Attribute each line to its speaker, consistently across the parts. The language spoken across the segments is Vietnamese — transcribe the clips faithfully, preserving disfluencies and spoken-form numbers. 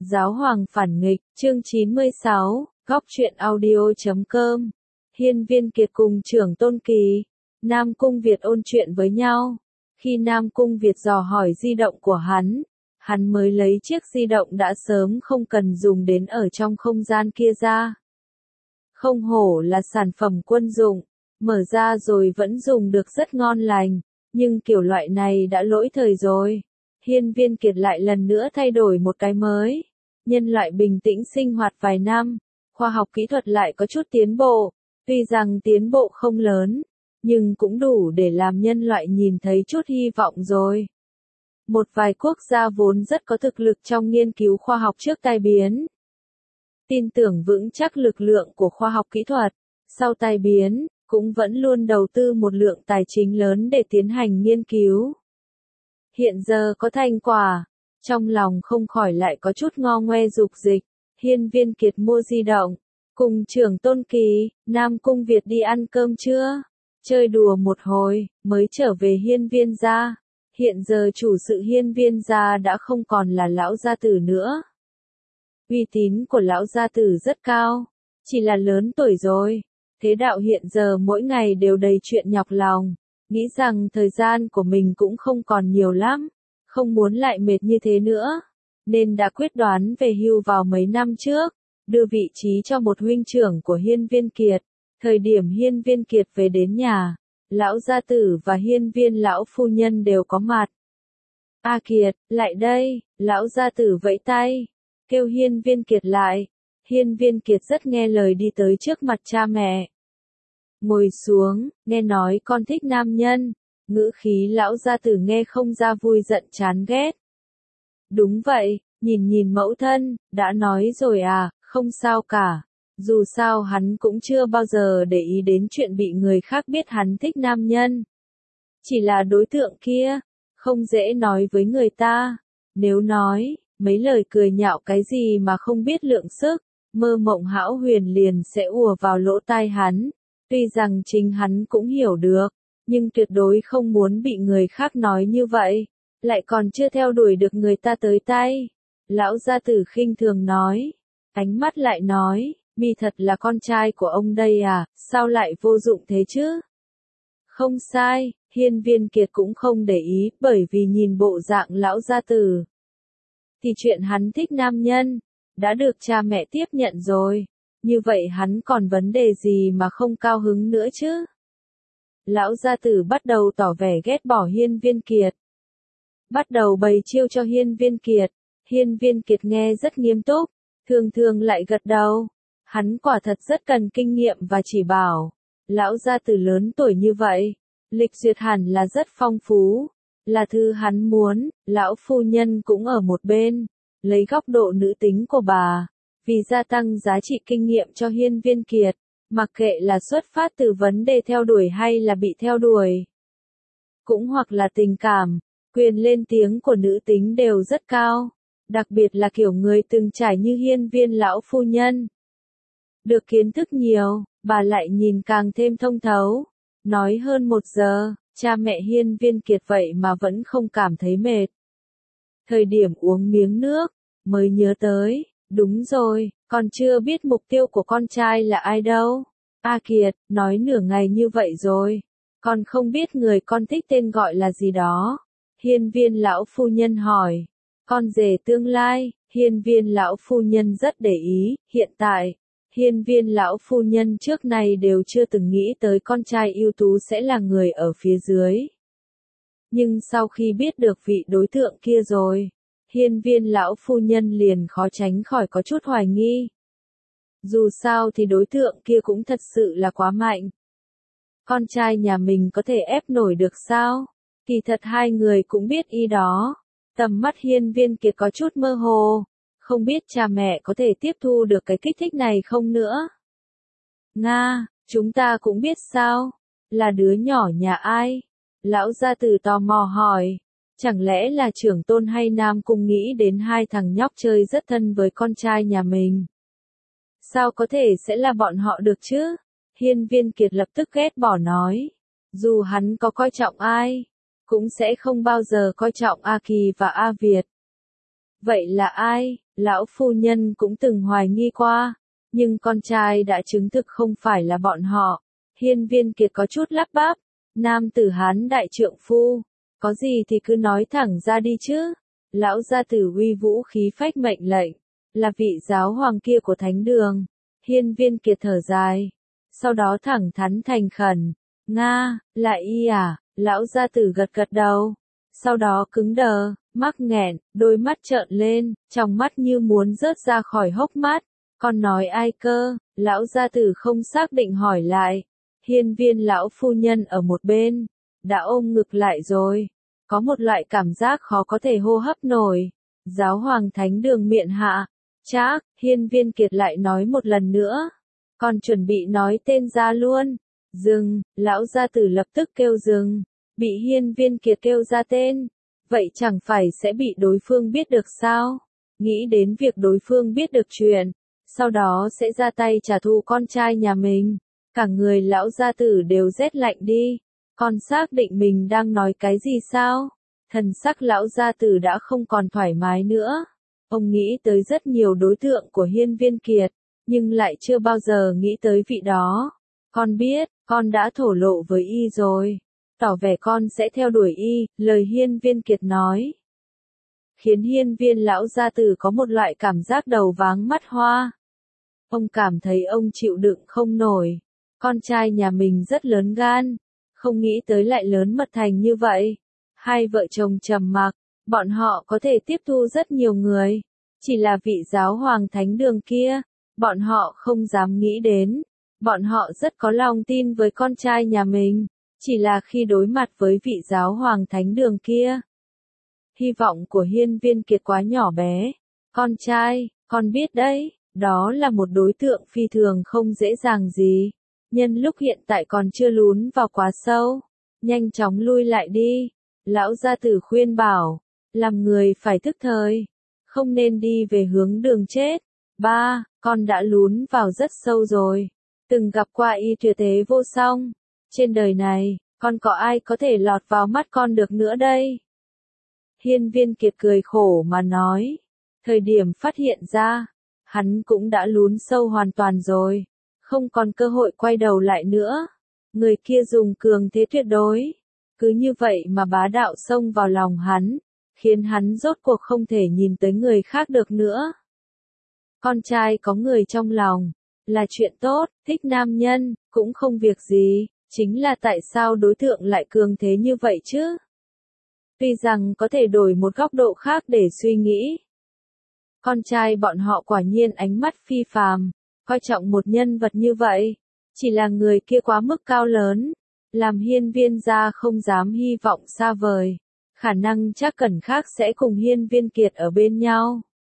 Speaker 1: Giáo hoàng phản nghịch, chương chín mươi sáu, góc truyện audio chấm com. Hiên Viên Kiệt cùng Trưởng Tôn Kỳ, Nam Cung Việt ôn chuyện với nhau. Khi Nam Cung Việt dò hỏi di động của hắn, hắn mới lấy chiếc di động đã sớm không cần dùng đến ở trong không gian kia ra. Không hổ là sản phẩm quân dụng, mở ra rồi vẫn dùng được rất ngon lành, nhưng kiểu loại này đã lỗi thời rồi. Hiên Viên Kiệt lại lần nữa thay đổi một cái mới. Nhân loại bình tĩnh sinh hoạt vài năm, khoa học kỹ thuật lại có chút tiến bộ, tuy rằng tiến bộ không lớn, nhưng cũng đủ để làm nhân loại nhìn thấy chút hy vọng rồi. Một vài quốc gia vốn rất có thực lực trong nghiên cứu khoa học trước tai biến. Tin tưởng vững chắc lực lượng của khoa học kỹ thuật, sau tai biến, cũng vẫn luôn đầu tư một lượng tài chính lớn để tiến hành nghiên cứu. Hiện giờ có thành quả, trong lòng không khỏi lại có chút ngo ngoe dục dịch. Hiên Viên Kiệt mua di động, cùng Trưởng Tôn Kỳ, Nam Cung Việt đi ăn cơm trưa, chơi đùa một hồi, mới trở về Hiên Viên gia. Hiện giờ chủ sự Hiên Viên gia đã không còn là lão gia tử nữa. Uy tín của lão gia tử rất cao, chỉ là lớn tuổi rồi. Thế đạo hiện giờ mỗi ngày đều đầy chuyện nhọc lòng, nghĩ rằng thời gian của mình cũng không còn nhiều lắm, không muốn lại mệt như thế nữa, nên đã quyết đoán về hưu vào mấy năm trước, đưa vị trí cho một huynh trưởng của Hiên Viên Kiệt. Thời điểm Hiên Viên Kiệt về đến nhà, lão gia tử và Hiên Viên lão phu nhân đều có mặt. A Kiệt, lại đây, lão gia tử vẫy tay, kêu Hiên Viên Kiệt lại. Hiên Viên Kiệt rất nghe lời đi tới trước mặt cha mẹ. Ngồi xuống, nghe nói con thích nam nhân, ngữ khí lão gia tử nghe không ra vui giận chán ghét. Đúng vậy, nhìn nhìn mẫu thân, đã nói rồi à, không sao cả. Dù sao hắn cũng chưa bao giờ để ý đến chuyện bị người khác biết hắn thích nam nhân. Chỉ là đối tượng kia, không dễ nói với người ta. Nếu nói, mấy lời cười nhạo cái gì mà không biết lượng sức, mơ mộng hão huyền liền sẽ ùa vào lỗ tai hắn. Tuy rằng chính hắn cũng hiểu được, nhưng tuyệt đối không muốn bị người khác nói như vậy, lại còn chưa theo đuổi được người ta tới tay. Lão gia tử khinh thường nói, ánh mắt lại nói, mi thật là con trai của ông đây à, sao lại vô dụng thế chứ? Không sai, Hiên Viên Kiệt cũng không để ý, bởi vì nhìn bộ dạng lão gia tử, thì chuyện hắn thích nam nhân, đã được cha mẹ tiếp nhận rồi. Như vậy hắn còn vấn đề gì mà không cao hứng nữa chứ? Lão gia tử bắt đầu tỏ vẻ ghét bỏ Hiên Viên Kiệt. Bắt đầu bày chiêu cho Hiên Viên Kiệt. Hiên Viên Kiệt nghe rất nghiêm túc, thường thường lại gật đầu. Hắn quả thật rất cần kinh nghiệm và chỉ bảo. Lão gia tử lớn tuổi như vậy, lịch duyệt hẳn là rất phong phú. Là thứ hắn muốn, lão phu nhân cũng ở một bên, lấy góc độ nữ tính của bà. Vì gia tăng giá trị kinh nghiệm cho Hiên Viên Kiệt, mặc kệ là xuất phát từ vấn đề theo đuổi hay là bị theo đuổi, cũng hoặc là tình cảm, quyền lên tiếng của nữ tính đều rất cao, đặc biệt là kiểu người từng trải như Hiên Viên lão phu nhân. Được kiến thức nhiều, bà lại nhìn càng thêm thông thấu. Nói hơn một giờ, cha mẹ Hiên Viên Kiệt vậy mà vẫn không cảm thấy mệt. Thời điểm uống miếng nước, mới nhớ tới. Đúng rồi, con chưa biết mục tiêu của con trai là ai đâu. A Kiệt, nói nửa ngày như vậy rồi, con không biết người con thích tên gọi là gì đó. Hiên Viên lão phu nhân hỏi. Con rể tương lai. Hiên Viên lão phu nhân rất để ý. Hiện tại, Hiên Viên lão phu nhân trước nay đều chưa từng nghĩ tới con trai ưu tú sẽ là người ở phía dưới. Nhưng sau khi biết được vị đối tượng kia rồi, Hiên Viên lão phu nhân liền khó tránh khỏi có chút hoài nghi. Dù sao thì đối tượng kia cũng thật sự là quá mạnh. Con trai nhà mình có thể ép nổi được sao? Kỳ thật hai người cũng biết ý đó. Tầm mắt Hiên Viên Kiệt có chút mơ hồ. Không biết cha mẹ có thể tiếp thu được cái kích thích này không nữa? Nga, chúng ta cũng biết sao? Là đứa nhỏ nhà ai? Lão gia tử tò mò hỏi. Chẳng lẽ là Trưởng Tôn hay Nam Cung nghĩ đến hai thằng nhóc chơi rất thân với con trai nhà mình? Sao có thể sẽ là bọn họ được chứ? Hiên Viên Kiệt lập tức ghét bỏ nói. Dù hắn có coi trọng ai, cũng sẽ không bao giờ coi trọng A Kỳ và A Việt. Vậy là ai? Lão phu nhân cũng từng hoài nghi qua, nhưng con trai đã chứng thực không phải là bọn họ. Hiên Viên Kiệt có chút lắp bắp, nam tử Hán đại trượng phu, có gì thì cứ nói thẳng ra đi chứ. Lão gia tử uy vũ khí phách mệnh lệnh, là vị giáo hoàng kia của thánh đường. Hiên Viên Kiệt thở dài, sau đó thẳng thắn thành khẩn, Nga, là y à? Lão gia tử gật gật đầu, sau đó cứng đờ, mắc nghẹn, đôi mắt trợn lên, trong mắt như muốn rớt ra khỏi hốc mắt. Con nói ai cơ? Lão gia tử không xác định hỏi lại. Hiên Viên lão phu nhân ở một bên, đã ôm ngực lại rồi, có một loại cảm giác khó có thể hô hấp nổi. Giáo hoàng thánh đường miện hạ, chắc, Hiên Viên Kiệt lại nói một lần nữa, còn chuẩn bị nói tên ra luôn. Dừng, lão gia tử lập tức kêu dừng, bị Hiên Viên Kiệt kêu ra tên, vậy chẳng phải sẽ bị đối phương biết được sao? Nghĩ đến việc đối phương biết được chuyện, sau đó sẽ ra tay trả thù con trai nhà mình, cả người lão gia tử đều rét lạnh đi. Con xác định mình đang nói cái gì sao? Thần sắc lão gia tử đã không còn thoải mái nữa. Ông nghĩ tới rất nhiều đối tượng của Hiên Viên Kiệt, nhưng lại chưa bao giờ nghĩ tới vị đó. Con biết, con đã thổ lộ với y rồi, tỏ vẻ con sẽ theo đuổi y, lời Hiên Viên Kiệt nói. Khiến Hiên Viên lão gia tử có một loại cảm giác đầu váng mắt hoa. Ông cảm thấy ông chịu đựng không nổi. Con trai nhà mình rất lớn gan, không nghĩ tới lại lớn mật thành như vậy. Hai vợ chồng trầm mặc, bọn họ có thể tiếp thu rất nhiều người, chỉ là vị giáo hoàng thánh đường kia, bọn họ không dám nghĩ đến. Bọn họ rất có lòng tin với con trai nhà mình, chỉ là khi đối mặt với vị giáo hoàng thánh đường kia. Hy vọng của Hiên Viên Kiệt quá nhỏ bé. Con trai, con biết đấy, đó là một đối tượng phi thường không dễ dàng gì. Nhân lúc hiện tại còn chưa lún vào quá sâu, nhanh chóng lui lại đi. Lão gia tử khuyên bảo, làm người phải thức thời, không nên đi về hướng đường chết. Ba, con đã lún vào rất sâu rồi, từng gặp qua y tuyệt thế vô song. Trên đời này, con có ai có thể lọt vào mắt con được nữa đây? Hiên Viên Kiệt cười khổ mà nói, thời điểm phát hiện ra, hắn cũng đã lún sâu hoàn toàn rồi, không còn cơ hội quay đầu lại nữa. Người kia dùng cường thế tuyệt đối, cứ như vậy mà bá đạo xông vào lòng hắn, khiến hắn rốt cuộc không thể nhìn tới người khác được nữa. Con trai có người trong lòng, là chuyện tốt, thích nam nhân, cũng không việc gì, chính là tại sao đối tượng lại cường thế như vậy chứ? Tuy rằng có thể đổi một góc độ khác để suy nghĩ. Con trai bọn họ quả nhiên ánh mắt phi phàm, coi trọng một nhân vật như vậy, chỉ là người kia quá mức cao lớn, làm Hiên Viên gia không dám hy vọng xa vời, khả năng chắc Cẩn khác sẽ cùng Hiên Viên Kiệt ở bên nhau.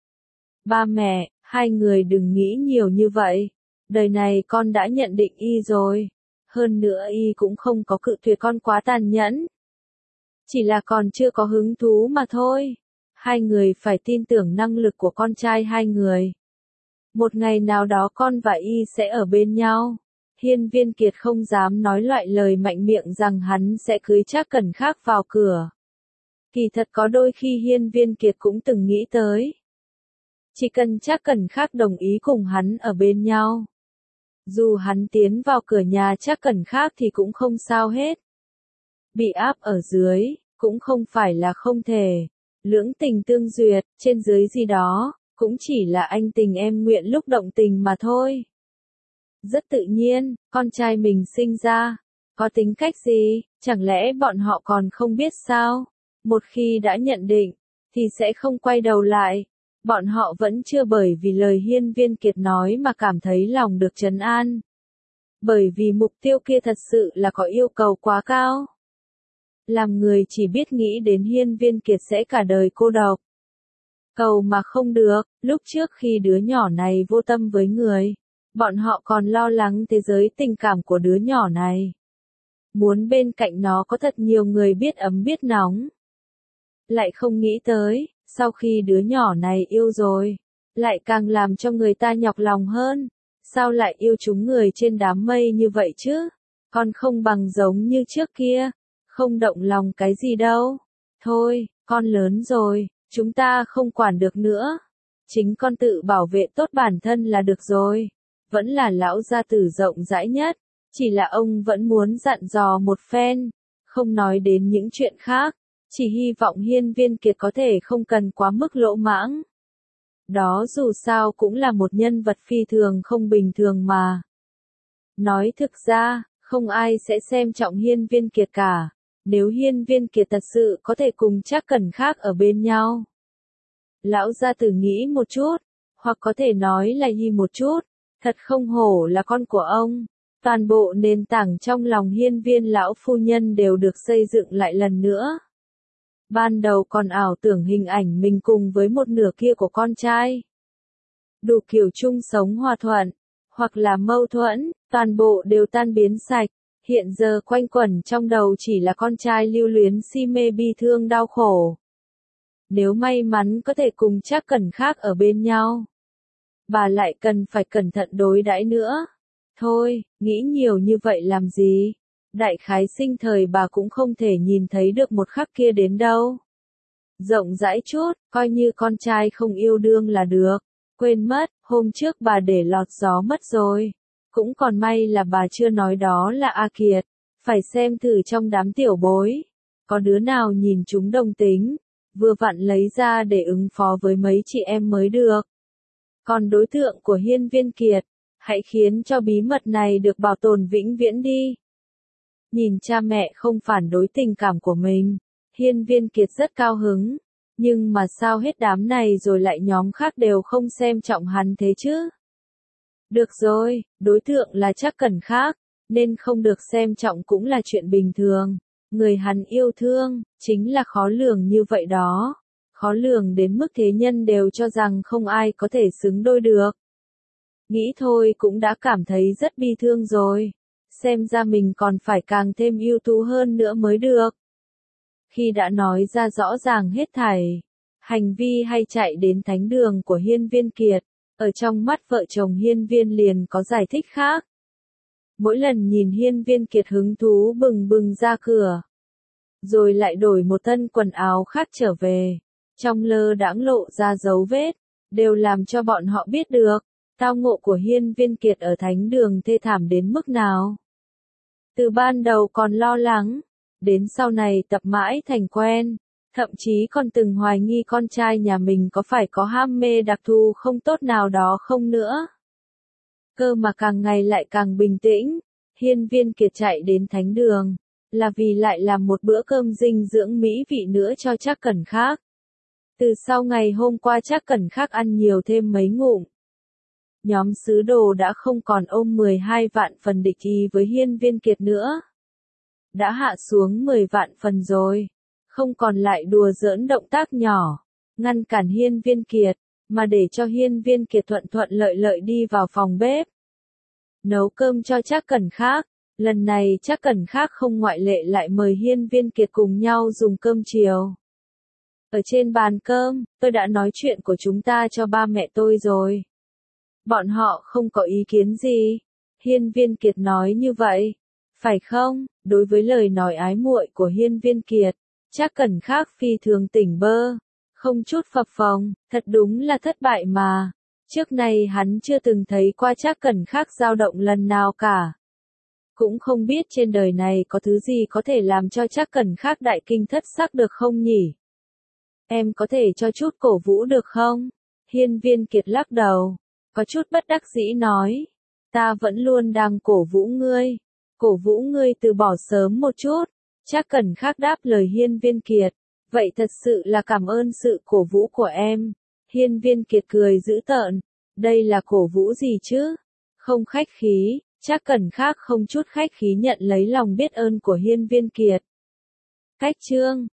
Speaker 1: Ba mẹ, hai người đừng nghĩ nhiều như vậy, đời này con đã nhận định y rồi, hơn nữa y cũng không có cự tuyệt con quá tàn nhẫn. Chỉ là còn chưa có hứng thú mà thôi. Hai người phải tin tưởng năng lực của con trai hai người. Một ngày nào đó con và y sẽ ở bên nhau. Hiên Viên Kiệt không dám nói loại lời mạnh miệng rằng hắn sẽ cưới Trác Cẩn khác vào cửa. Kỳ thật có đôi khi Hiên Viên Kiệt cũng từng nghĩ tới. Chỉ cần Trác Cẩn khác đồng ý cùng hắn ở bên nhau. Dù hắn tiến vào cửa nhà Trác Cẩn khác thì cũng không sao hết. Bị áp ở dưới, cũng không phải là không thể. Lưỡng tình tương duyệt, trên dưới gì đó, cũng chỉ là anh tình em nguyện lúc động tình mà thôi. Rất tự nhiên, con trai mình sinh ra, có tính cách gì, chẳng lẽ bọn họ còn không biết sao? Một khi đã nhận định, thì sẽ không quay đầu lại. Bọn họ vẫn chưa bởi vì lời Hiên Viên Kiệt nói mà cảm thấy lòng được trấn an. Bởi vì mục tiêu kia thật sự là có yêu cầu quá cao. Làm người chỉ biết nghĩ đến Hiên Viên Kiệt sẽ cả đời cô độc. Cầu mà không được, lúc trước khi đứa nhỏ này vô tâm với người, bọn họ còn lo lắng thế giới tình cảm của đứa nhỏ này. Muốn bên cạnh nó có thật nhiều người biết ấm biết nóng. Lại không nghĩ tới, sau khi đứa nhỏ này yêu rồi, lại càng làm cho người ta nhọc lòng hơn. Sao lại yêu chúng người trên đám mây như vậy chứ? Con không bằng giống như trước kia. Không động lòng cái gì đâu. Thôi, con lớn rồi, chúng ta không quản được nữa. Chính con tự bảo vệ tốt bản thân là được rồi. Vẫn là lão gia tử rộng rãi nhất. Chỉ là ông vẫn muốn dặn dò một phen. Không nói đến những chuyện khác. Chỉ hy vọng Hiên Viên Kiệt có thể không cần quá mức lỗ mãng. Đó dù sao cũng là một nhân vật phi thường không bình thường mà. Nói thực ra, không ai sẽ xem trọng Hiên Viên Kiệt cả. Nếu Hiên Viên Kiệt thật sự có thể cùng Trác Cẩn Khắc ở bên nhau. Lão gia tử nghĩ một chút, hoặc có thể nói là y một chút, thật không hổ là con của ông. Toàn bộ nền tảng trong lòng Hiên Viên lão phu nhân đều được xây dựng lại lần nữa. Ban đầu còn ảo tưởng hình ảnh mình cùng với một nửa kia của con trai. Đủ kiểu chung sống hòa thuận, hoặc là mâu thuẫn, toàn bộ đều tan biến sạch. Hiện giờ quanh quẩn trong đầu chỉ là con trai lưu luyến si mê bi thương đau khổ. Nếu may mắn có thể cùng Trác Cẩn Khắc ở bên nhau, bà lại cần phải cẩn thận đối đãi nữa. Thôi, nghĩ nhiều như vậy làm gì? Đại khái sinh thời bà cũng không thể nhìn thấy được một khắc kia đến đâu. Rộng rãi chút, coi như con trai không yêu đương là được. Quên mất, hôm trước bà để lọt gió mất rồi. Cũng còn may là bà chưa nói đó là A Kiệt. Phải xem thử trong đám tiểu bối. Có đứa nào nhìn chúng đồng tính. Vừa vặn lấy ra để ứng phó với mấy chị em mới được. Còn đối tượng của Hiên Viên Kiệt, hãy khiến cho bí mật này được bảo tồn vĩnh viễn đi. Nhìn cha mẹ không phản đối tình cảm của mình, Hiên Viên Kiệt rất cao hứng. Nhưng mà sao hết đám này rồi lại nhóm khác đều không xem trọng hắn thế chứ? Được rồi, đối tượng là Trác Cẩn Khắc, nên không được xem trọng cũng là chuyện bình thường. Người hắn yêu thương, chính là khó lường như vậy đó. Khó lường đến mức thế nhân đều cho rằng không ai có thể xứng đôi được. Nghĩ thôi cũng đã cảm thấy rất bi thương rồi. Xem ra mình còn phải càng thêm ưu tú hơn nữa mới được. Khi đã nói ra rõ ràng hết thảy, hành vi hay chạy đến thánh đường của Hiên Viên Kiệt, ở trong mắt vợ chồng Hiên Viên liền có giải thích khác. Mỗi lần nhìn Hiên Viên Kiệt hứng thú bừng bừng ra cửa, rồi lại đổi một thân quần áo khác trở về, trong lơ đãng lộ ra dấu vết, đều làm cho bọn họ biết được, tao ngộ của Hiên Viên Kiệt ở thánh đường thê thảm đến mức nào. Từ ban đầu còn lo lắng, đến sau này tập mãi thành quen, thậm chí còn từng hoài nghi con trai nhà mình có phải có ham mê đặc thù không tốt nào đó không nữa. Cơ mà càng ngày lại càng bình tĩnh, Hiên Viên Kiệt chạy đến thánh đường, là vì lại làm một bữa cơm dinh dưỡng mỹ vị nữa cho Trác Cẩn Khắc. Từ sau ngày hôm qua Trác Cẩn Khắc ăn nhiều thêm mấy ngụm. Nhóm sứ đồ đã không còn ôm mười hai vạn phần địch ý với Hiên Viên Kiệt nữa. Đã hạ xuống mười vạn phần rồi. Không còn lại đùa giỡn động tác nhỏ, ngăn cản Hiên Viên Kiệt, mà để cho Hiên Viên Kiệt thuận thuận lợi lợi đi vào phòng bếp. Nấu cơm cho Trác Cẩn Khắc. Lần này Trác Cẩn Khắc không ngoại lệ lại mời Hiên Viên Kiệt cùng nhau dùng cơm chiều. Ở trên bàn cơm, tôi đã nói chuyện của chúng ta cho ba mẹ tôi rồi. Bọn họ không có ý kiến gì. Hiên Viên Kiệt nói như vậy. Phải không? Đối với lời nói ái muội của Hiên Viên Kiệt, Trác Cẩn Khắc phi thường tỉnh bơ. Không chút phập phồng, thật đúng là thất bại mà. Trước nay hắn chưa từng thấy qua Trác Cẩn Khắc dao động lần nào cả. Cũng không biết trên đời này có thứ gì có thể làm cho Trác Cẩn Khắc đại kinh thất sắc được không nhỉ? Em có thể cho chút cổ vũ được không? Hiên Viên Kiệt lắc đầu, có chút bất đắc dĩ nói. Ta vẫn luôn đang cổ vũ ngươi. Cổ vũ ngươi từ bỏ sớm một chút. Trác Cẩn Khắc đáp lời Hiên Viên Kiệt. Vậy thật sự là cảm ơn sự cổ vũ của em. Hiên Viên Kiệt cười dữ tợn. Đây là cổ vũ gì chứ? Không khách khí. Trác Cẩn Khắc không chút khách khí nhận lấy lòng biết ơn của Hiên Viên Kiệt. Cách chương